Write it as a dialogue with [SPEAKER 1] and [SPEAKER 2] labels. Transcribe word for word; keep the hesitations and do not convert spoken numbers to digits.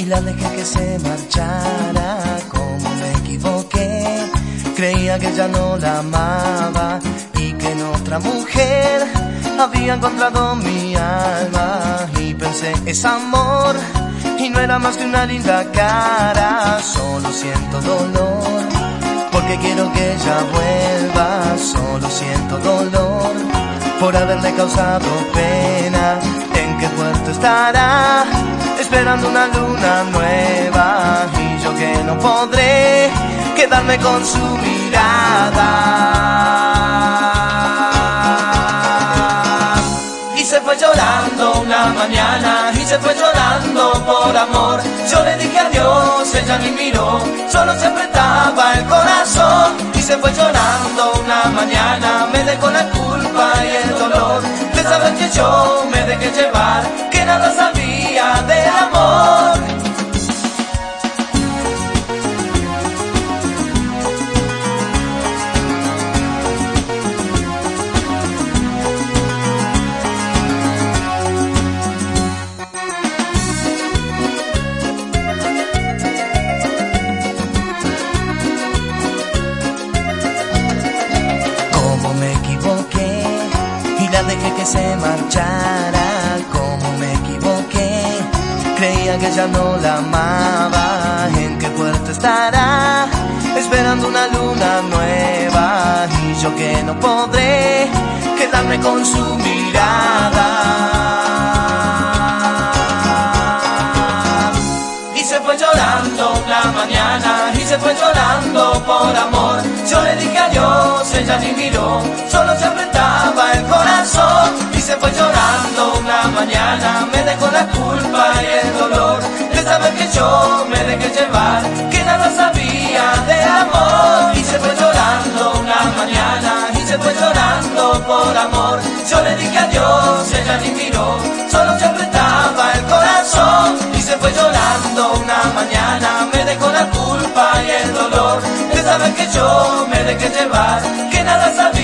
[SPEAKER 1] la dejé que se marchara. Como me equivoqué, creía que ya no la amaba y que en otra mujer había encontrado mi alma. Y pensé, es amor, y no era más que una linda cara. Solo siento dolor, porque quiero que ella vuelva. Solo siento dolor, por haberle causado pena. ¿En qué puerto estará? Esperando una luna nueva. Y yo que no podré quedarme con su mirada. Y se fue llorando una mañana, y se fue llorando por amor. Yo le dije adiós, ella ni miró, solo se apretaba el corazón. Y se fue llorando una mañana, me dejó la culpa y el dolor de saber que yo me dejé llevar, que nada sabía de amor. Dejé que se marchara. Como me equivoqué, creía que ya no la amaba. ¿En qué puerto estará? Esperando una luna nueva. Y yo que no podré quedarme con su mirada. Y se fue llorando una mañana, y se fue llorando por amor. Yo le dije adiós, ella ni miró, solo se apretaba el corazón. Y se fue llorando una mañana, me dejó la culpa y el dolor de saber que yo me dejé llevar, que nada sabía de amor. Y se fue llorando una mañana, y se fue llorando por amor. Yo le dije adiós, ella ni miró, solo se apretaba el corazón. Y se fue llorando una mañana, me dejó la culpa y el dolor de saber que yo me dejé llevar, que nada sabía